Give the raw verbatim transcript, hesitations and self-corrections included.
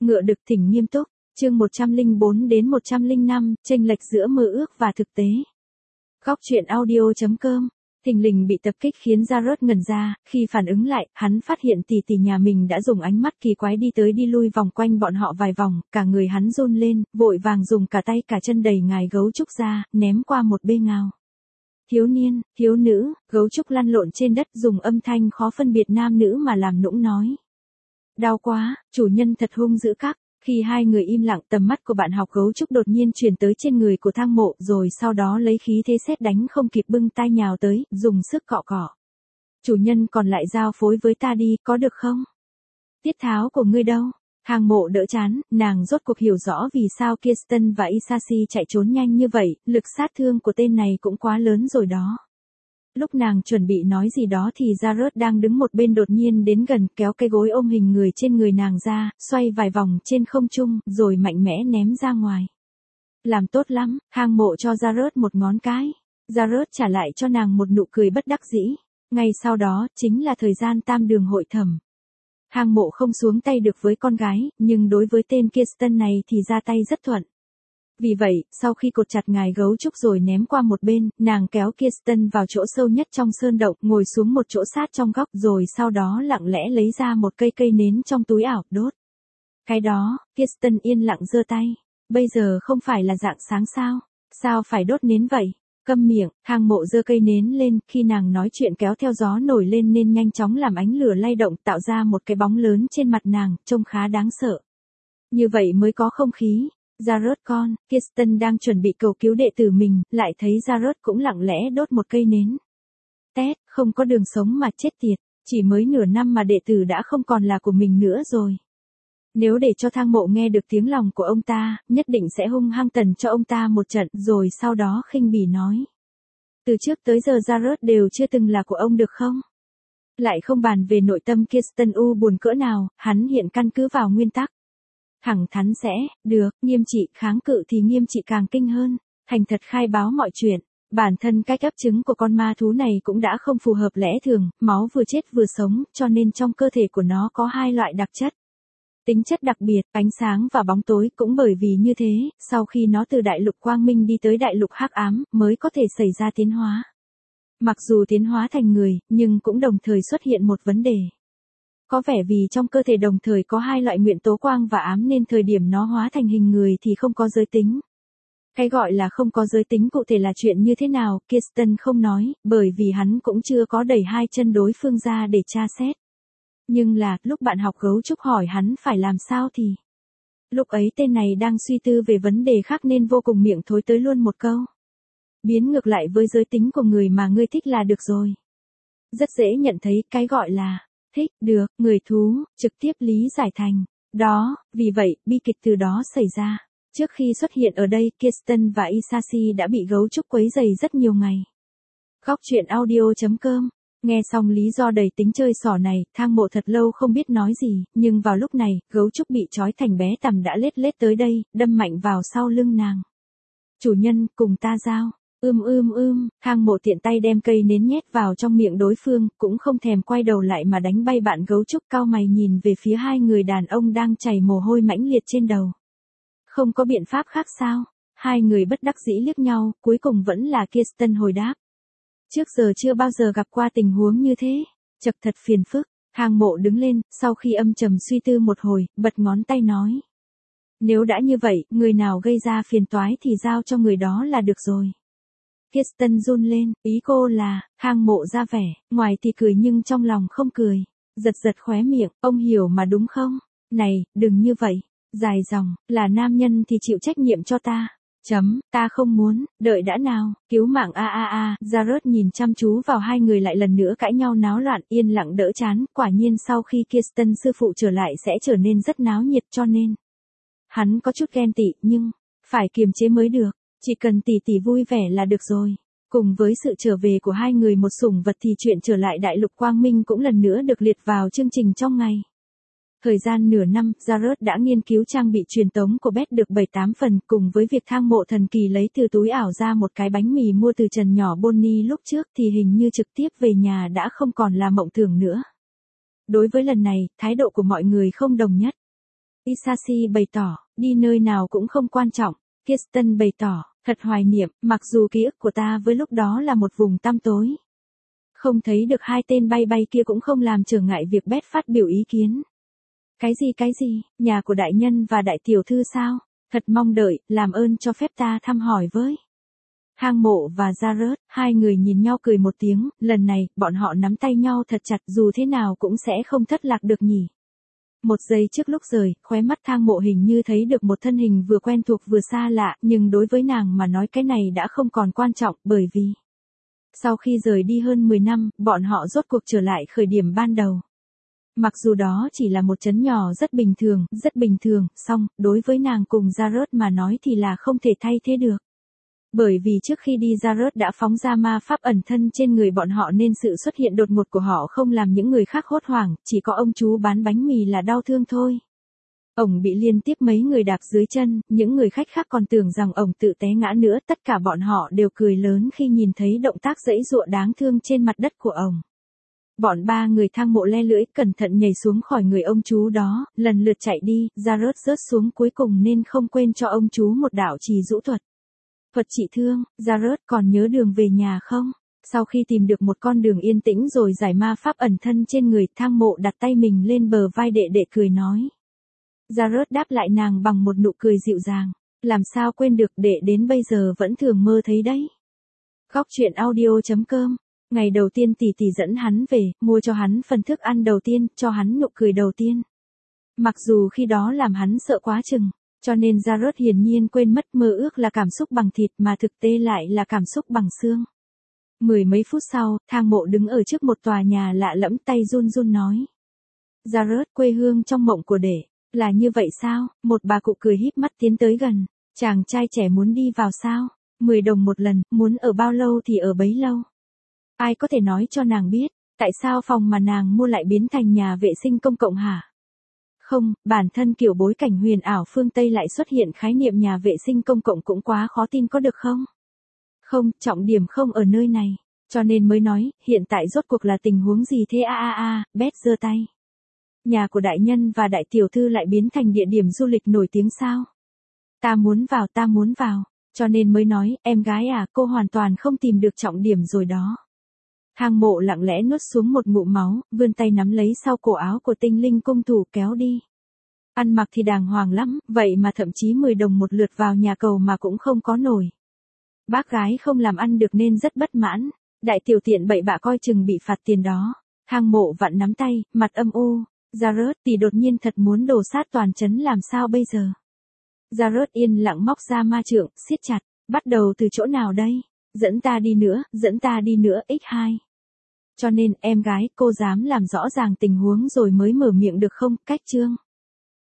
Ngựa đực thỉnh nghiêm túc, chương một trăm lẻ bốn đến một trăm lẻ năm, chênh lệch giữa mơ ước và thực tế. Góc truyện audio chấm com. Thình lình bị tập kích khiến Jared ngẩn ra, khi phản ứng lại, hắn phát hiện tỷ tỷ nhà mình đã dùng ánh mắt kỳ quái đi tới đi lui vòng quanh bọn họ vài vòng, cả người hắn run lên, vội vàng dùng cả tay cả chân đẩy ngài gấu trúc ra, ném qua một bên ngào. Thiếu niên, thiếu nữ, gấu trúc lăn lộn trên đất dùng âm thanh khó phân biệt nam nữ mà làm nũng nói. Đau quá, chủ nhân thật hung dữ các. Khi hai người im lặng, tầm mắt của bạn học gấu trúc đột nhiên chuyển tới trên người của Thang Mộ, rồi sau đó lấy khí thế sét đánh không kịp bưng tay nhào tới, dùng sức cọ cọ. Chủ nhân còn lại giao phối với ta đi, có được không? Tiết tháo của ngươi đâu? Thang Mộ đỡ chán, nàng rốt cuộc hiểu rõ vì sao Kirsten và Isashi chạy trốn nhanh như vậy, lực sát thương của tên này cũng quá lớn rồi đó. Lúc nàng chuẩn bị nói gì đó thì Jared đang đứng một bên đột nhiên đến gần, kéo cây gối ôm hình người trên người nàng ra, xoay vài vòng trên không trung, rồi mạnh mẽ ném ra ngoài. Làm tốt lắm, Thang Mộ cho Jared một ngón cái. Jared trả lại cho nàng một nụ cười bất đắc dĩ. Ngay sau đó, chính là thời gian tam đường hội thẩm. Thang Mộ không xuống tay được với con gái, nhưng đối với tên Kirsten này thì ra tay rất thuận. Vì vậy, sau khi cột chặt ngài gấu trúc rồi ném qua một bên, nàng kéo Kirsten vào chỗ sâu nhất trong sơn động, ngồi xuống một chỗ sát trong góc rồi sau đó lặng lẽ lấy ra một cây cây nến trong túi ảo, đốt. Cái đó, Kirsten yên lặng giơ tay. Bây giờ không phải là rạng sáng sao? Sao phải đốt nến vậy? Câm miệng, Thang Mộ giơ cây nến lên, khi nàng nói chuyện kéo theo gió nổi lên nên nhanh chóng làm ánh lửa lay động tạo ra một cái bóng lớn trên mặt nàng, trông khá đáng sợ. Như vậy mới có không khí. Jared con, Kirsten đang chuẩn bị cầu cứu đệ tử mình, lại thấy Jared cũng lặng lẽ đốt một cây nến. Tét, không có đường sống mà chết tiệt, chỉ mới nửa năm mà đệ tử đã không còn là của mình nữa rồi. Nếu để cho Thang Mộ nghe được tiếng lòng của ông ta, nhất định sẽ hung hăng tần cho ông ta một trận rồi sau đó khinh bỉ nói. Từ trước tới giờ Jared đều chưa từng là của ông được không? Lại không bàn về nội tâm Kirsten u buồn cỡ nào, hắn hiện căn cứ vào nguyên tắc. Thẳng thắn sẽ, được, nghiêm trị, kháng cự thì nghiêm trị càng kinh hơn, thành thật khai báo mọi chuyện. Bản thân cách ấp trứng của con ma thú này cũng đã không phù hợp lẽ thường, máu vừa chết vừa sống, cho nên trong cơ thể của nó có hai loại đặc chất. Tính chất đặc biệt, ánh sáng và bóng tối, cũng bởi vì như thế, sau khi nó từ đại lục quang minh đi tới đại lục hắc ám, mới có thể xảy ra tiến hóa. Mặc dù tiến hóa thành người, nhưng cũng đồng thời xuất hiện một vấn đề. Có vẻ vì trong cơ thể đồng thời có hai loại nguyên tố quang và ám nên thời điểm nó hóa thành hình người thì không có giới tính. Cái gọi là không có giới tính cụ thể là chuyện như thế nào, Kirsten không nói, bởi vì hắn cũng chưa có đẩy hai chân đối phương ra để tra xét. Nhưng là, lúc bạn học gấu trúc hỏi hắn phải làm sao thì... Lúc ấy tên này đang suy tư về vấn đề khác nên vô cùng miệng thối tới luôn một câu. Biến ngược lại với giới tính của người mà ngươi thích là được rồi. Rất dễ nhận thấy cái gọi là... Thích, được, người thú, trực tiếp lý giải thành. Đó, vì vậy, bi kịch từ đó xảy ra. Trước khi xuất hiện ở đây, Kirsten và Isashi đã bị gấu trúc quấy rầy rất nhiều ngày. Góc truyện audio chấm com. Nghe xong lý do đầy tính chơi xỏ này, Thang Mộ thật lâu không biết nói gì, nhưng vào lúc này, gấu trúc bị trói thành bé tằm đã lết lết tới đây, đâm mạnh vào sau lưng nàng. Chủ nhân, cùng ta giao. Ưm ưm ưm, Thang Mộ tiện tay đem cây nến nhét vào trong miệng đối phương, cũng không thèm quay đầu lại mà đánh bay bạn gấu trúc, cau mày nhìn về phía hai người đàn ông đang chảy mồ hôi mãnh liệt trên đầu. Không có biện pháp khác sao? Hai người bất đắc dĩ liếc nhau, cuối cùng vẫn là Kirsten hồi đáp. Trước giờ chưa bao giờ gặp qua tình huống như thế, chật thật phiền phức. Thang Mộ đứng lên, sau khi âm trầm suy tư một hồi, bật ngón tay nói. Nếu đã như vậy, người nào gây ra phiền toái thì giao cho người đó là được rồi. Kirsten run lên, ý cô là, Thang Mộ ra vẻ, ngoài thì cười nhưng trong lòng không cười. Giật giật khóe miệng, ông hiểu mà đúng không? Này, đừng như vậy. Dài dòng, là nam nhân thì chịu trách nhiệm cho ta. Chấm, ta không muốn, đợi đã nào, cứu mạng a a a, Jared nhìn chăm chú vào hai người lại lần nữa cãi nhau náo loạn, yên lặng đỡ chán, quả nhiên sau khi Kirsten sư phụ trở lại sẽ trở nên rất náo nhiệt cho nên. Hắn có chút ghen tị, nhưng, phải kiềm chế mới được, chỉ cần tỷ tỷ vui vẻ là được rồi. Cùng với sự trở về của hai người một sủng vật thì chuyện trở lại đại lục quang minh cũng lần nữa được liệt vào chương trình trong ngày. Thời gian nửa năm, Jared đã nghiên cứu trang bị truyền tống của Beth được bảy tám phần, cùng với việc Thang Mộ thần kỳ lấy từ túi ảo ra một cái bánh mì mua từ Trần nhỏ Bonnie lúc trước thì hình như trực tiếp về nhà đã không còn là mộng tưởng nữa. Đối với lần này, thái độ của mọi người không đồng nhất. Isashi bày tỏ, đi nơi nào cũng không quan trọng. Kirsten bày tỏ, thật hoài niệm, mặc dù ký ức của ta với lúc đó là một vùng tăm tối. Không thấy được hai tên bay bay kia cũng không làm trở ngại việc Beth phát biểu ý kiến. Cái gì cái gì, nhà của đại nhân và đại tiểu thư sao? Thật mong đợi, làm ơn cho phép ta thăm hỏi với. Hang Mộ và Jared, hai người nhìn nhau cười một tiếng, lần này, bọn họ nắm tay nhau thật chặt dù thế nào cũng sẽ không thất lạc được nhỉ. Một giây trước lúc rời, khóe mắt Thang Mộ hình như thấy được một thân hình vừa quen thuộc vừa xa lạ, nhưng đối với nàng mà nói cái này đã không còn quan trọng, bởi vì sau khi rời đi hơn mười năm, bọn họ rốt cuộc trở lại khởi điểm ban đầu. Mặc dù đó chỉ là một trấn nhỏ rất bình thường, rất bình thường, song, đối với nàng cùng Jared mà nói thì là không thể thay thế được. Bởi vì trước khi đi Jared đã phóng ra ma pháp ẩn thân trên người bọn họ nên sự xuất hiện đột ngột của họ không làm những người khác hốt hoảng, chỉ có ông chú bán bánh mì là đau thương thôi. Ổng bị liên tiếp mấy người đạp dưới chân, những người khách khác còn tưởng rằng ổng tự té ngã nữa, tất cả bọn họ đều cười lớn khi nhìn thấy động tác giãy giụa đáng thương trên mặt đất của ổng. Bọn ba người Thang Mộ le lưỡi, cẩn thận nhảy xuống khỏi người ông chú đó, lần lượt chạy đi, Jared rớt xuống cuối cùng nên không quên cho ông chú một đạo trì dũ thuật. Thuật trị thương, Jared còn nhớ đường về nhà không? Sau khi tìm được một con đường yên tĩnh rồi giải ma pháp ẩn thân trên người, Thang Mộ đặt tay mình lên bờ vai đệ đệ cười nói. Jared đáp lại nàng bằng một nụ cười dịu dàng. Làm sao quên được, đệ đến bây giờ vẫn thường mơ thấy đấy. Góc truyện audio chấm com. Ngày đầu tiên tỷ tỷ dẫn hắn về, mua cho hắn phần thức ăn đầu tiên, cho hắn nụ cười đầu tiên. Mặc dù khi đó làm hắn sợ quá chừng, cho nên Jared hiển nhiên quên mất mơ ước là cảm xúc bằng thịt mà thực tế lại là cảm xúc bằng xương. Mười mấy phút sau, Thang Mộ đứng ở trước một tòa nhà lạ lẫm, tay run run nói. Jared, quê hương trong mộng của đệ, là như vậy sao? Một bà cụ cười híp mắt tiến tới gần. Chàng trai trẻ muốn đi vào sao? mười đồng một lần, muốn ở bao lâu thì ở bấy lâu. Ai có thể nói cho nàng biết, tại sao phòng mà nàng mua lại biến thành nhà vệ sinh công cộng hả? Không, bản thân kiểu bối cảnh huyền ảo phương Tây lại xuất hiện khái niệm nhà vệ sinh công cộng cũng quá khó tin có được không? Không, trọng điểm không ở nơi này. Cho nên mới nói, hiện tại rốt cuộc là tình huống gì thế a a a, Beth giơ tay. Nhà của đại nhân và đại tiểu thư lại biến thành địa điểm du lịch nổi tiếng sao? Ta muốn vào, ta muốn vào. Cho nên mới nói, em gái à, cô hoàn toàn không tìm được trọng điểm rồi đó. Thang Mộ lặng lẽ nuốt xuống một ngụm máu, vươn tay nắm lấy sau cổ áo của tinh linh cung thủ kéo đi. Ăn mặc thì đàng hoàng lắm, vậy mà thậm chí mười đồng một lượt vào nhà cầu mà cũng không có nổi. Bác gái không làm ăn được nên rất bất mãn, đại tiểu tiện bậy bạ coi chừng bị phạt tiền đó. Thang Mộ vặn nắm tay, mặt âm u. Jared, tỷ đột nhiên thật muốn đổ sát toàn trấn làm sao bây giờ? Jared yên lặng móc ra ma trượng, siết chặt, bắt đầu từ chỗ nào đây? Dẫn ta đi nữa, dẫn ta đi nữa, x hai. Cho nên, em gái, cô dám làm rõ ràng tình huống rồi mới mở miệng được không? Cách chương.